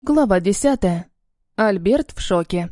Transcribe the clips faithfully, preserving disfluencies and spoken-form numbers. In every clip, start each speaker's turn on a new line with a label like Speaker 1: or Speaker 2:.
Speaker 1: Глава десятая. Альберт в шоке.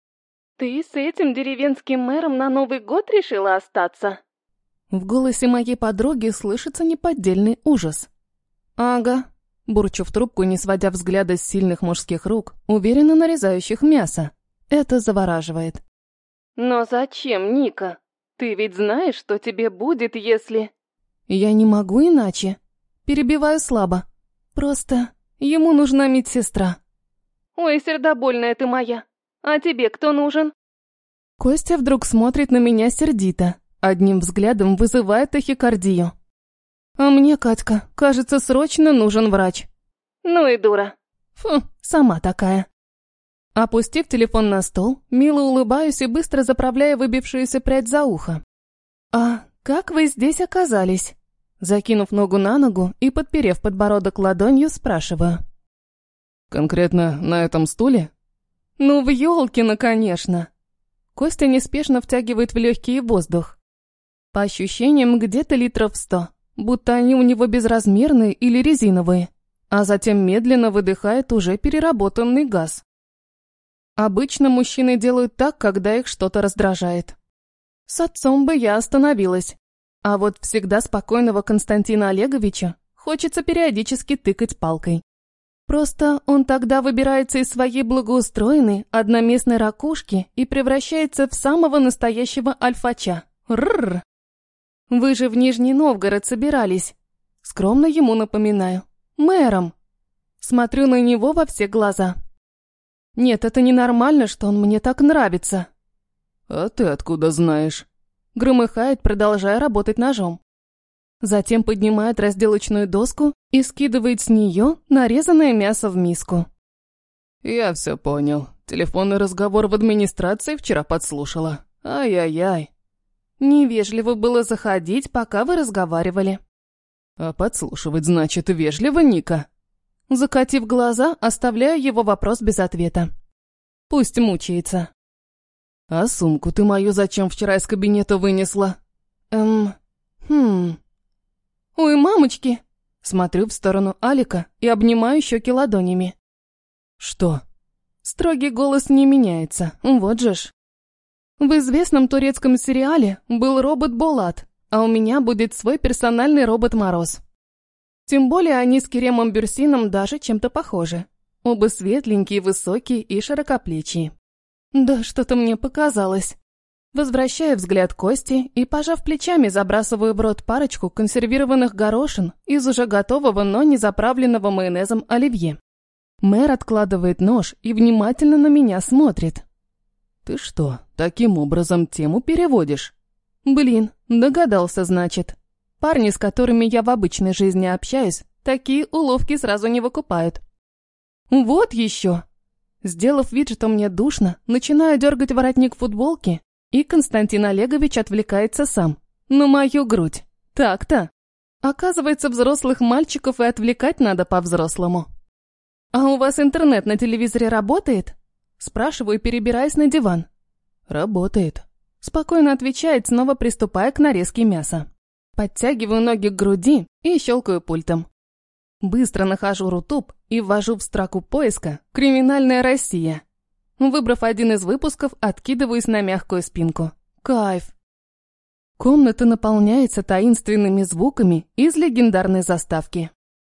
Speaker 2: «Ты с этим деревенским мэром на Новый год решила остаться?»
Speaker 1: В голосе моей подруги слышится неподдельный ужас. «Ага», — бурчу в трубку, не сводя взгляда с сильных мужских рук, уверенно нарезающих мясо. Это завораживает.
Speaker 2: «Но зачем, Ника? Ты ведь знаешь, что тебе будет, если...»
Speaker 1: Я не могу иначе. Перебиваю слабо. Просто ему нужна медсестра.
Speaker 2: «Ой, сердобольная ты моя. А тебе кто нужен?»
Speaker 1: Костя вдруг смотрит на меня сердито, одним взглядом вызывает тахикардию. А мне, Катька, кажется, срочно нужен врач.
Speaker 2: Ну и дура.
Speaker 1: Фу, сама такая. Опустив телефон на стол, мило улыбаюсь и быстро заправляю выбившуюся прядь за ухо. «А как вы здесь оказались?» Закинув ногу на ногу и подперев подбородок ладонью, спрашиваю.
Speaker 3: «Конкретно на этом стуле?»
Speaker 1: «Ну, в Ёлкино, конечно!» Костя неспешно втягивает в легкий воздух. По ощущениям, где-то литров сто, будто они у него безразмерные или резиновые, а затем медленно выдыхает уже переработанный газ. Обычно мужчины делают так, когда их что-то раздражает. С отцом бы я остановилась, а вот всегда спокойного Константина Олеговича хочется периодически тыкать палкой. Просто он тогда выбирается из своей благоустроенной одноместной ракушки и превращается в самого настоящего альфача. Рррр. Вы же в Нижний Новгород собирались. Скромно ему напоминаю. Мэром. Смотрю на него во все глаза. Нет, это ненормально, что он мне так нравится.
Speaker 3: «А ты откуда знаешь?»
Speaker 1: Громыхает, продолжая работать ножом. Затем поднимает разделочную доску и скидывает с нее нарезанное мясо в миску.
Speaker 3: «Я все понял. Телефонный разговор в администрации вчера подслушала. Ай-яй-яй».
Speaker 1: Невежливо было заходить, пока вы разговаривали.
Speaker 3: «А подслушивать, значит, вежливо, Ника?»
Speaker 1: Закатив глаза, оставляю его вопрос без ответа. Пусть мучается.
Speaker 3: «А сумку ты мою зачем вчера из кабинета вынесла?»
Speaker 1: Эм... Хм... «Ой, мамочки!» Смотрю в сторону Алика и обнимаю щеки ладонями.
Speaker 3: «Что?»
Speaker 1: Строгий голос не меняется, вот же ж. В известном турецком сериале был робот Болат, а у меня будет свой персональный робот Мороз. Тем более они с Керемом Бюрсином даже чем-то похожи. Оба светленькие, высокие и широкоплечие. Да что-то мне показалось. Возвращаю взгляд Кости и, пожав плечами, забрасываю в рот парочку консервированных горошин из уже готового, но не заправленного майонезом оливье. Мэр откладывает нож и внимательно на меня смотрит.
Speaker 3: «Ты что, таким образом тему переводишь?»
Speaker 1: Блин, догадался, значит. Парни, с которыми я в обычной жизни общаюсь, такие уловки сразу не выкупают. Вот еще. Сделав вид, что мне душно, начинаю дергать воротник футболки, и Константин Олегович отвлекается сам. На мою грудь. Так-то. Оказывается, взрослых мальчиков и отвлекать надо по-взрослому. «А у вас интернет на телевизоре работает?» Спрашиваю, перебираясь на диван.
Speaker 3: «Работает»,
Speaker 1: — спокойно отвечает, снова приступая к нарезке мяса. Подтягиваю ноги к груди и щелкаю пультом. Быстро нахожу Рутуб и ввожу в строку поиска «Криминальная Россия». Выбрав один из выпусков, откидываюсь на мягкую спинку. Кайф. Комната наполняется таинственными звуками из легендарной заставки.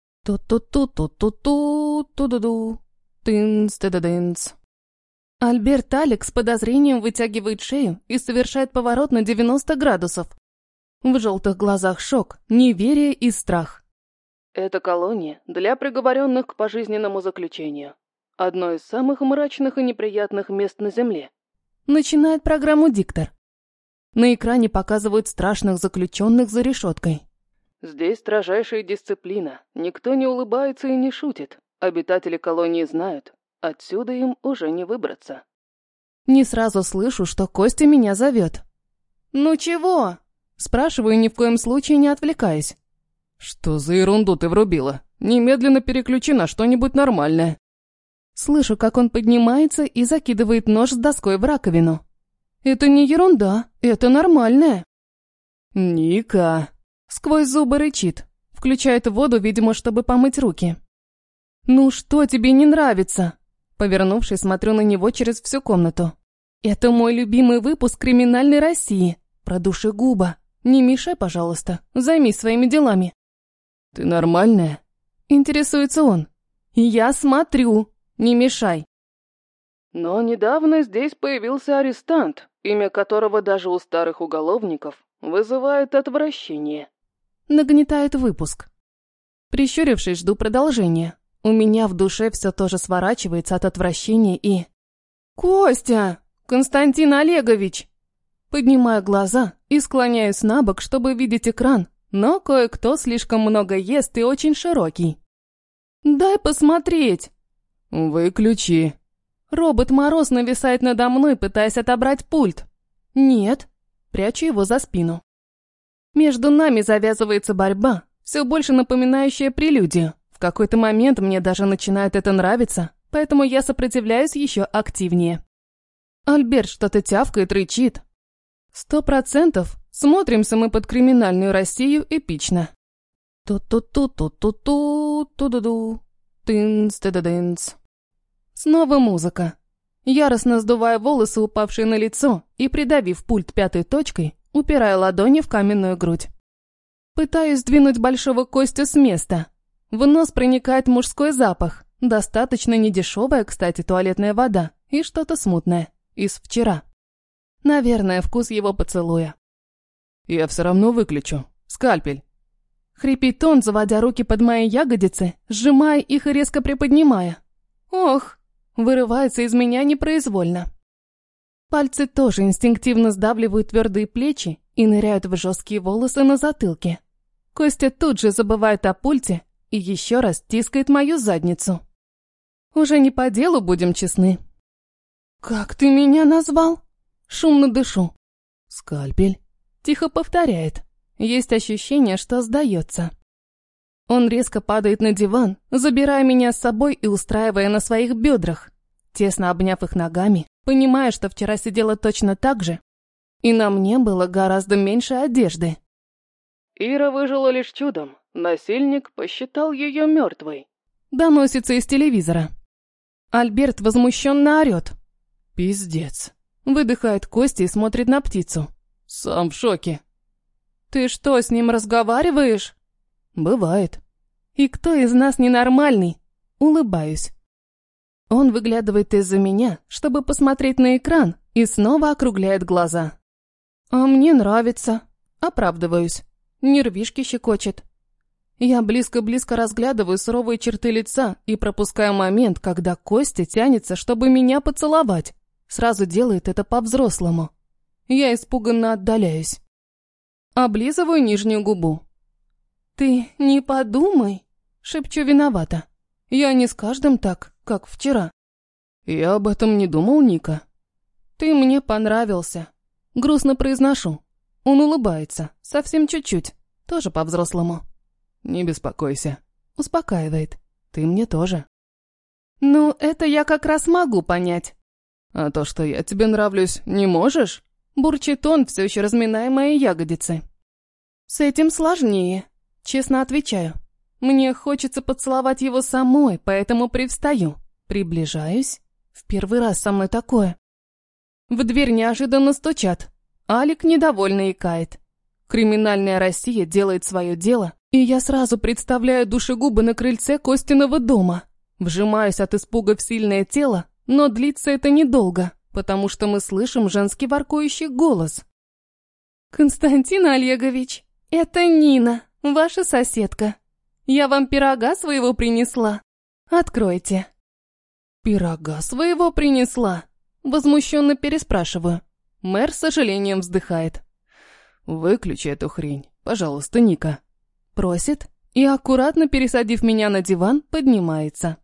Speaker 1: Ту-ту-ту-ту-ту-ту, ту-ду-ду, тынц-ты-да-дынц. Альберт Алик с подозрением вытягивает шею и совершает поворот на девяносто градусов. В желтых глазах шок, неверие и страх.
Speaker 2: «Это колония для приговоренных к пожизненному заключению. Одно из самых мрачных и неприятных мест на Земле».
Speaker 1: Начинает программу диктор. На экране показывают страшных заключенных за решеткой.
Speaker 2: «Здесь строжайшая дисциплина. Никто не улыбается и не шутит. Обитатели колонии знают. Отсюда им уже не выбраться».
Speaker 1: Не сразу слышу, что Костя меня зовет. «Ну чего?» Спрашиваю, ни в коем случае не отвлекаясь.
Speaker 3: «Что за ерунду ты врубила? Немедленно переключи на что-нибудь нормальное».
Speaker 1: Слышу, как он поднимается и закидывает нож с доской в раковину. «Это не ерунда, это нормальное».
Speaker 3: «Ника!»
Speaker 1: Сквозь зубы рычит. Включает воду, видимо, чтобы помыть руки. «Ну что тебе не нравится?» Повернувшись, смотрю на него через всю комнату. «Это мой любимый выпуск «Криминальной России». Про душегуба. Не мешай, пожалуйста. Займись своими делами».
Speaker 3: «Ты нормальная?»
Speaker 1: Интересуется он. «Я смотрю. Не мешай».
Speaker 2: Но недавно здесь появился арестант, имя которого даже у старых уголовников вызывает отвращение.
Speaker 1: Нагнетает выпуск. Прищурившись, жду продолжения. У меня в душе все тоже сворачивается от отвращения и... «Костя! Константин Олегович!» Поднимаю глаза и склоняюсь на бок, чтобы видеть экран, но кое-кто слишком много ест и очень широкий. «Дай посмотреть!»
Speaker 3: «Выключи!»
Speaker 1: Робот Мороз нависает надо мной, пытаясь отобрать пульт. «Нет!» Прячу его за спину. Между нами завязывается борьба, все больше напоминающая прелюдию. В какой-то момент мне даже начинает это нравиться, поэтому я сопротивляюсь еще активнее. Альберт что-то тявкает, рычит. Сто процентов смотримся мы под «Криминальную Россию» эпично. Ту-ту-ту-ту-ту-ту, ту-ду-ду, тынц-та-да-дынц. Снова музыка. Яростно сдувая волосы, упавшие на лицо, и, придавив пульт пятой точкой, упирая ладони в каменную грудь. Пытаюсь сдвинуть большого Костю с места. В нос проникает мужской запах, достаточно недешевая, кстати, туалетная вода и что-то смутное, из вчера. Наверное, вкус его поцелуя.
Speaker 3: «Я все равно выключу. Скальпель!»
Speaker 1: Хрипит он, заводя руки под мои ягодицы, сжимая их и резко приподнимая. «Ох!» Вырывается из меня непроизвольно. Пальцы тоже инстинктивно сдавливают твердые плечи и ныряют в жесткие волосы на затылке. Костя тут же забывает о пульте и еще раз тискает мою задницу. Уже не по делу, будем честны. «Как ты меня назвал?» Шумно дышу. «Скальпель», тихо повторяет. Есть ощущение, что сдается. Он резко падает на диван, забирая меня с собой и устраивая на своих бедрах, тесно обняв их ногами, понимая, что вчера сидела точно так же, и на мне было гораздо меньше одежды.
Speaker 2: Ира выжила лишь чудом. Насильник посчитал ее мертвой.
Speaker 1: Доносится из телевизора. Альберт возмущенно орет.
Speaker 3: «Пиздец!»
Speaker 1: Выдыхает Костя и смотрит на птицу.
Speaker 3: «Сам в шоке!»
Speaker 1: «Ты что, с ним разговариваешь?»
Speaker 3: «Бывает».
Speaker 1: «И кто из нас ненормальный?» Улыбаюсь. Он выглядывает из-за меня, чтобы посмотреть на экран, и снова округляет глаза. «А мне нравится». Оправдываюсь. Нервишки щекочет. Я близко-близко разглядываю суровые черты лица и пропускаю момент, когда Костя тянется, чтобы меня поцеловать. Сразу делает это по-взрослому. Я испуганно отдаляюсь. Облизываю нижнюю губу. «Ты не подумай», — шепчу виновата. «Я не с каждым так, как вчера».
Speaker 3: «Я об этом не думал, Ника».
Speaker 1: «Ты мне понравился». Грустно произношу. Он улыбается, совсем чуть-чуть, тоже по-взрослому.
Speaker 3: «Не беспокойся».
Speaker 1: Успокаивает.
Speaker 3: «Ты мне тоже».
Speaker 1: «Ну, это я как раз могу понять».
Speaker 3: «А то, что я тебе нравлюсь, не можешь?»
Speaker 1: Бурчит он, все еще разминая мои ягодицы. «С этим сложнее», честно отвечаю. Мне хочется поцеловать его самой, поэтому привстаю. Приближаюсь. В первый раз со мной такое. В дверь неожиданно стучат. Алик недовольно икает. «Криминальная Россия» делает свое дело, и я сразу представляю душегуба на крыльце Костиного дома. Вжимаюсь от испуга в сильное тело, но длится это недолго, потому что мы слышим женский воркующий голос. «Константин Олегович, это Нина, ваша соседка. Я вам пирога своего принесла. Откройте». «Пирога своего принесла?» Возмущенно переспрашиваю. Мэр с сожалением вздыхает.
Speaker 3: «Выключи эту хрень, пожалуйста, Ника».
Speaker 1: Просит и, аккуратно пересадив меня на диван, поднимается.